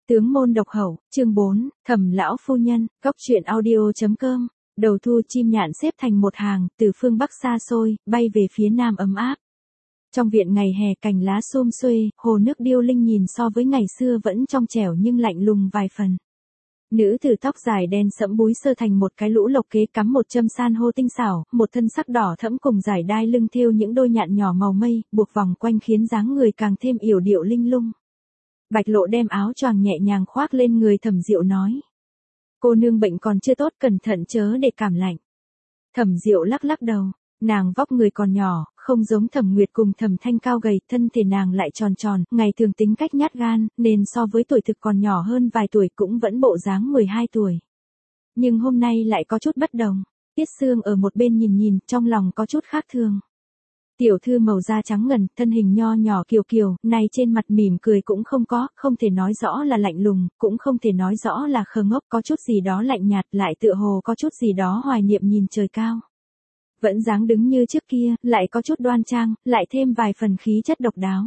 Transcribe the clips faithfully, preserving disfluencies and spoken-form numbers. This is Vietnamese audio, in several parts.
Tướng môn độc hậu, chương bốn, Thẩm lão phu nhân, góc truyện audio.com. Đầu thu chim nhạn xếp thành một hàng, từ phương bắc xa xôi, bay về phía nam ấm áp. Trong viện ngày hè cành lá xum xuê, hồ nước điêu linh nhìn so với ngày xưa vẫn trong trẻo nhưng lạnh lùng vài phần. Nữ tử tóc dài đen sẫm búi sơ thành một cái lũ lộc kế cắm một châm san hô tinh xảo, một thân sắc đỏ thẫm cùng giải đai lưng thêu những đôi nhạn nhỏ màu mây, buộc vòng quanh khiến dáng người càng thêm yểu điệu linh lung. Bạch Lộ đem áo choàng nhẹ nhàng khoác lên người Thẩm Diệu nói. Cô nương bệnh còn chưa tốt, cẩn thận chớ để cảm lạnh. Thẩm Diệu lắc lắc đầu, nàng vóc người còn nhỏ, không giống Thẩm Nguyệt cùng Thẩm Thanh cao gầy, thân thể nàng lại tròn tròn, ngày thường tính cách nhát gan, nên so với tuổi thực còn nhỏ hơn vài tuổi cũng vẫn bộ dáng mười hai tuổi. Nhưng hôm nay lại có chút bất đồng. Tiết Sương ở một bên nhìn nhìn, trong lòng có chút khác thường. Tiểu thư màu da trắng ngần, thân hình nho nhỏ kiều kiều, này trên mặt mỉm cười cũng không có, không thể nói rõ là lạnh lùng, cũng không thể nói rõ là khờ ngốc, có chút gì đó lạnh nhạt, lại tựa hồ có chút gì đó hoài niệm nhìn trời cao. Vẫn dáng đứng như trước kia, lại có chút đoan trang, lại thêm vài phần khí chất độc đáo.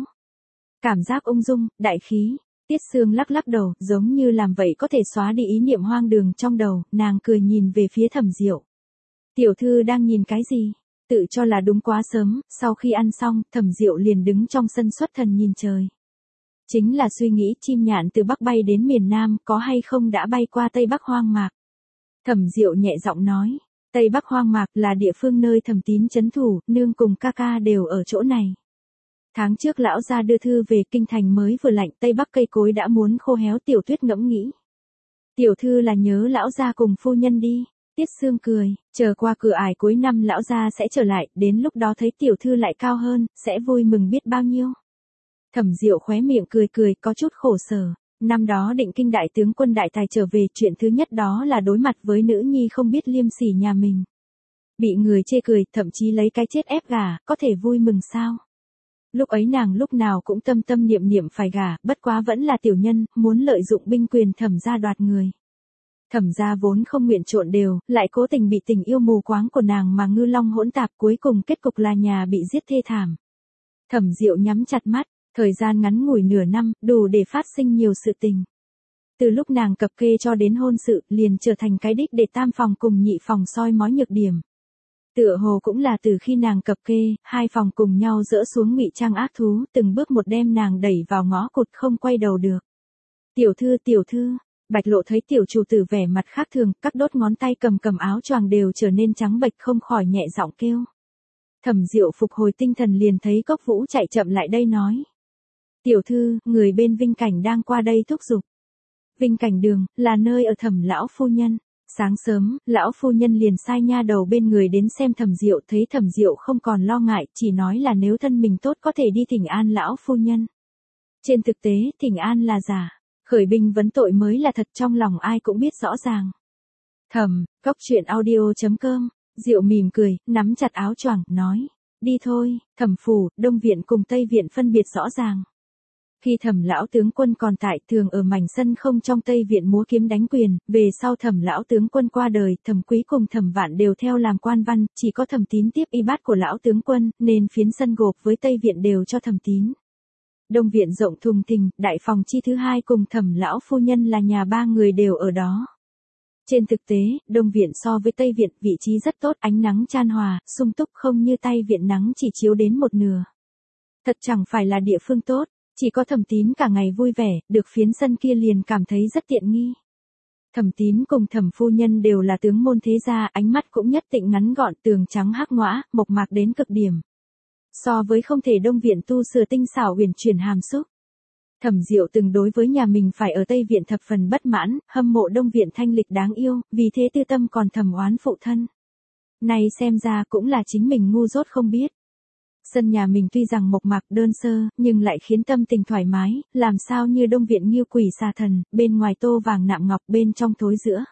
Cảm giác ung dung, đại khí. Tiết Sương lắc lắc đầu, giống như làm vậy có thể xóa đi ý niệm hoang đường trong đầu, nàng cười nhìn về phía Thẩm Diệu. Tiểu thư đang nhìn cái gì? Tự cho là đúng quá sớm, sau khi ăn xong, Thẩm Diệu liền đứng trong sân xuất thần nhìn trời. Chính là suy nghĩ chim nhạn từ Bắc bay đến miền Nam, có hay không đã bay qua Tây Bắc hoang mạc. Thẩm Diệu nhẹ giọng nói, Tây Bắc hoang mạc là địa phương nơi Thẩm Tín trấn thủ, nương cùng ca ca đều ở chỗ này. Tháng trước lão gia đưa thư về, kinh thành mới vừa lạnh, Tây Bắc cây cối đã muốn khô héo. Tiểu Tuyết ngẫm nghĩ. Tiểu thư là nhớ lão gia cùng phu nhân đi. Tiết Sương cười, chờ qua cửa ải cuối năm lão gia sẽ trở lại, đến lúc đó thấy tiểu thư lại cao hơn, sẽ vui mừng biết bao nhiêu. Thẩm Diệu khóe miệng cười cười, có chút khổ sở. Năm đó Định Kinh đại tướng quân đại tài trở về, chuyện thứ nhất đó là đối mặt với nữ nhi không biết liêm sỉ nhà mình. Bị người chê cười, thậm chí lấy cái chết ép gả, có thể vui mừng sao? Lúc ấy nàng lúc nào cũng tâm tâm niệm niệm phải gả, bất quá vẫn là tiểu nhân, muốn lợi dụng binh quyền Thẩm gia đoạt người. Thẩm gia vốn không nguyện trộn đều, lại cố tình bị tình yêu mù quáng của nàng mà ngư long hỗn tạp, cuối cùng kết cục là nhà bị giết thê thảm. Thẩm Diệu nhắm chặt mắt, thời gian ngắn ngủi nửa năm, đủ để phát sinh nhiều sự tình. Từ lúc nàng cập kê cho đến hôn sự, liền trở thành cái đích để tam phòng cùng nhị phòng soi mói nhược điểm. Tựa hồ cũng là từ khi nàng cập kê, hai phòng cùng nhau dỡ xuống ngụy trang ác thú, từng bước một đem nàng đẩy vào ngõ cụt không quay đầu được. Tiểu thư, tiểu thư. Bạch Lộ thấy tiểu chủ tử vẻ mặt khác thường, các đốt ngón tay cầm cầm áo choàng đều trở nên trắng bệch, không khỏi nhẹ giọng kêu. Thẩm Diệu phục hồi tinh thần liền thấy Cốc Vũ chạy chậm lại đây nói. Tiểu thư, người bên Vinh Cảnh đang qua đây thúc giục. Vinh Cảnh đường, là nơi ở Thẩm lão phu nhân. Sáng sớm, lão phu nhân liền sai nha đầu bên người đến xem Thẩm Diệu, thấy Thẩm Diệu không còn lo ngại, chỉ nói là nếu thân mình tốt có thể đi thỉnh an lão phu nhân. Trên thực tế, thỉnh an là giả. Khởi binh vấn tội mới là thật, trong lòng ai cũng biết rõ ràng. Thầm, góc truyện audio.com, Diệu mỉm cười, nắm chặt áo choàng, nói. Đi thôi, Thẩm phủ, Đông viện cùng Tây viện phân biệt rõ ràng. Khi Thẩm lão tướng quân còn tại, thường ở mảnh sân không trong Tây viện múa kiếm đánh quyền, về sau Thẩm lão tướng quân qua đời, Thẩm Quý cùng Thẩm Vạn đều theo làm quan văn, chỉ có Thẩm Tín tiếp y bát của lão tướng quân, nên phiến sân gộp với Tây viện đều cho Thẩm Tín. Đông viện rộng thùng thình, đại phòng chi thứ hai cùng Thẩm lão phu nhân là nhà ba người đều ở đó. Trên thực tế, Đông viện so với Tây viện vị trí rất tốt, ánh nắng chan hòa, sung túc, không như Tây viện nắng chỉ chiếu đến một nửa. Thật chẳng phải là địa phương tốt, chỉ có Thẩm Tín cả ngày vui vẻ, được phiến sân kia liền cảm thấy rất tiện nghi. Thẩm Tín cùng Thẩm phu nhân đều là tướng môn thế gia, ánh mắt cũng nhất định ngắn gọn, tường trắng hắc ngõa, mộc mạc đến cực điểm. So với không thể Đông viện tu sửa tinh xảo huyền chuyển hàm xúc. Thẩm Diệu từng đối với nhà mình phải ở Tây viện thập phần bất mãn, hâm mộ Đông viện thanh lịch đáng yêu, vì thế tư tâm còn thầm oán phụ thân. Này xem ra cũng là chính mình ngu dốt không biết. Sân nhà mình tuy rằng mộc mạc đơn sơ, nhưng lại khiến tâm tình thoải mái, làm sao như Đông viện nghiêu quỷ xà thần, bên ngoài tô vàng nạm ngọc, bên trong thối giữa.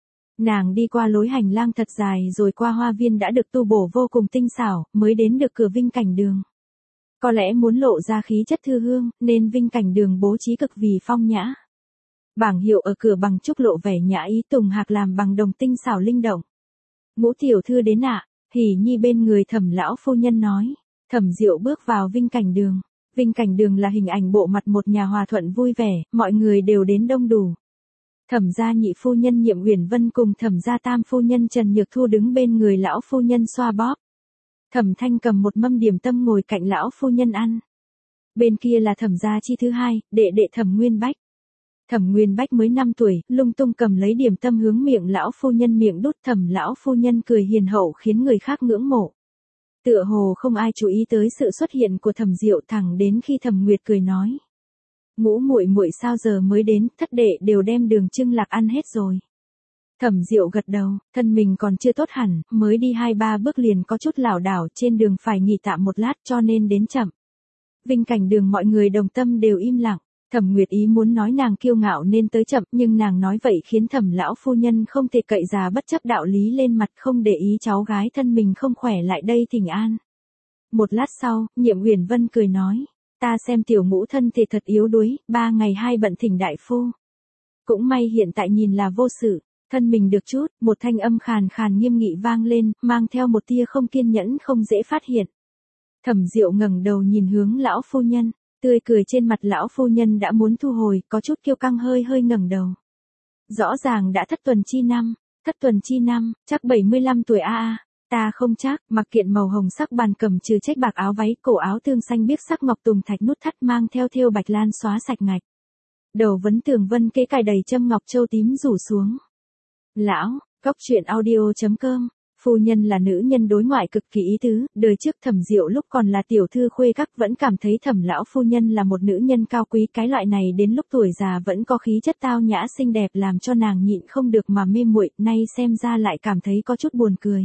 Nàng đi qua lối hành lang thật dài rồi qua hoa viên đã được tu bổ vô cùng tinh xảo, mới đến được cửa Vinh Cảnh đường. Có lẽ muốn lộ ra khí chất thư hương, nên Vinh Cảnh đường bố trí cực vì phong nhã. Bảng hiệu ở cửa bằng trúc lộ vẻ nhã ý, tùng hạc làm bằng đồng tinh xảo linh động. Ngũ tiểu thư đến ạ, Hỉ Nhi bên người Thẩm lão phu nhân nói. Thẩm Diệu bước vào Vinh Cảnh đường. Vinh Cảnh Đường là hình ảnh bộ mặt một nhà hòa thuận vui vẻ, mọi người đều đến đông đủ. Thẩm gia nhị phu nhân Nhiệm Uyển Vân cùng thẩm gia tam phu nhân Trần Nhược Thu đứng bên người lão phu nhân xoa bóp. Thẩm Thanh cầm một mâm điểm tâm ngồi cạnh lão phu nhân ăn. Bên kia là thẩm gia chi thứ hai, đệ đệ thẩm Nguyên Bách. Thẩm Nguyên Bách mới năm tuổi, lung tung cầm lấy điểm tâm hướng miệng lão phu nhân miệng đút. Thẩm lão phu nhân cười hiền hậu khiến người khác ngưỡng mộ. Tựa hồ không ai chú ý tới sự xuất hiện của Thẩm Diệu, thẳng đến khi Thẩm Nguyệt cười nói: "Ngũ muội muội sao giờ mới đến, thất đệ đều đem đường trưng lạc ăn hết rồi." Thẩm Diệu gật đầu, thân mình còn chưa tốt hẳn, mới đi hai ba bước liền có chút lảo đảo, trên đường phải nghỉ tạm một lát cho nên đến chậm. Vinh Cảnh Đường mọi người đồng tâm đều im lặng. Thẩm Nguyệt ý muốn nói nàng kiêu ngạo nên tới chậm, nhưng nàng nói vậy khiến Thẩm lão phu nhân không thể cậy già bất chấp đạo lý lên mặt, không để ý cháu gái thân mình không khỏe lại đây thỉnh an. Một lát sau, Nhiệm Uyển Vân cười nói: "Ta xem tiểu ngũ thân thể thật yếu đuối, ba ngày hai bận thỉnh đại phu. Cũng may hiện tại nhìn là vô sự, thân mình được chút." Một thanh âm khàn khàn nghiêm nghị vang lên, mang theo một tia không kiên nhẫn không dễ phát hiện. Thẩm Diệu ngẩng đầu nhìn hướng lão phu nhân. Tươi cười trên mặt lão phu nhân đã muốn thu hồi, có chút kiêu căng hơi hơi ngẩng đầu. Rõ ràng đã thất tuần chi năm, thất tuần chi năm, chắc bảy mươi lăm tuổi a a, ta không chắc, mặc kiện màu hồng sắc bàn cầm trừ trách bạc áo váy, cổ áo tương xanh biếc sắc ngọc tùng thạch nút thắt mang theo thêu bạch lan xóa sạch ngạch. Đầu vấn tường vân kế cài đầy châm ngọc châu tím rủ xuống. Lão, góc truyện audio chấm com. Phu nhân là nữ nhân đối ngoại cực kỳ ý tứ, đời trước Thẩm Diệu lúc còn là tiểu thư khuê các vẫn cảm thấy Thẩm lão phu nhân là một nữ nhân cao quý, cái loại này đến lúc tuổi già vẫn có khí chất tao nhã xinh đẹp làm cho nàng nhịn không được mà mê muội, nay xem ra lại cảm thấy có chút buồn cười.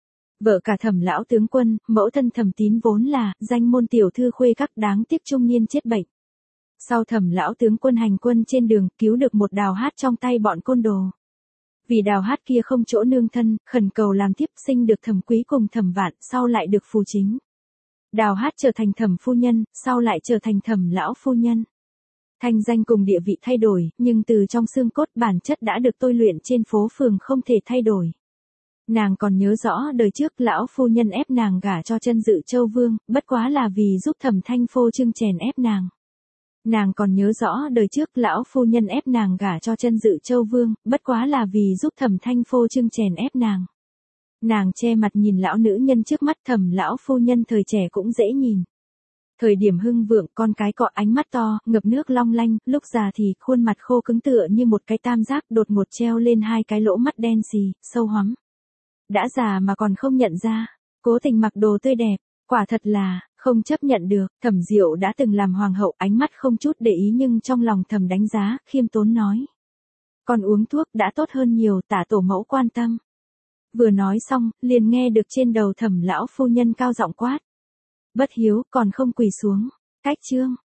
Vợ cả Thẩm lão tướng quân, mẫu thân Thẩm Tín vốn là danh môn tiểu thư khuê các, đáng tiếc trung niên chết bệnh. Sau Thẩm lão tướng quân hành quân trên đường, cứu được một đào hát trong tay bọn côn đồ. Vì đào hát kia không chỗ nương thân, khẩn cầu làm tiếp, sinh được Thẩm Quý cùng Thẩm Vạn, sau lại được phù chính. Đào hát trở thành Thẩm phu nhân, sau lại trở thành Thẩm lão phu nhân. Thanh danh cùng địa vị thay đổi, nhưng từ trong xương cốt bản chất đã được tôi luyện trên phố phường không thể thay đổi. Nàng còn nhớ rõ đời trước lão phu nhân ép nàng gả cho Chân Dự Châu Vương, bất quá là vì giúp Thẩm Thanh phô trương chèn ép nàng. Nàng còn nhớ rõ đời trước lão phu nhân ép nàng gả cho Chân Dự Châu Vương, bất quá là vì giúp Thẩm Thanh phô trương chèn ép nàng. Nàng che mặt nhìn lão nữ nhân trước mắt. Thẩm lão phu nhân thời trẻ cũng dễ nhìn. Thời điểm hưng vượng, con cái cọ ánh mắt to, ngập nước long lanh, lúc già thì khuôn mặt khô cứng tựa như một cái tam giác, đột ngột treo lên hai cái lỗ mắt đen xì, sâu hoắm. Đã già mà còn không nhận ra, cố tình mặc đồ tươi đẹp, quả thật là không chấp nhận được. Thẩm Diệu đã từng làm hoàng hậu, ánh mắt không chút để ý nhưng trong lòng thầm đánh giá, khiêm tốn nói: "Con uống thuốc đã tốt hơn nhiều, tả tổ mẫu quan tâm." Vừa nói xong, liền nghe được trên đầu Thẩm lão phu nhân cao giọng quát: "Bất hiếu, còn không quỳ xuống." Cách chương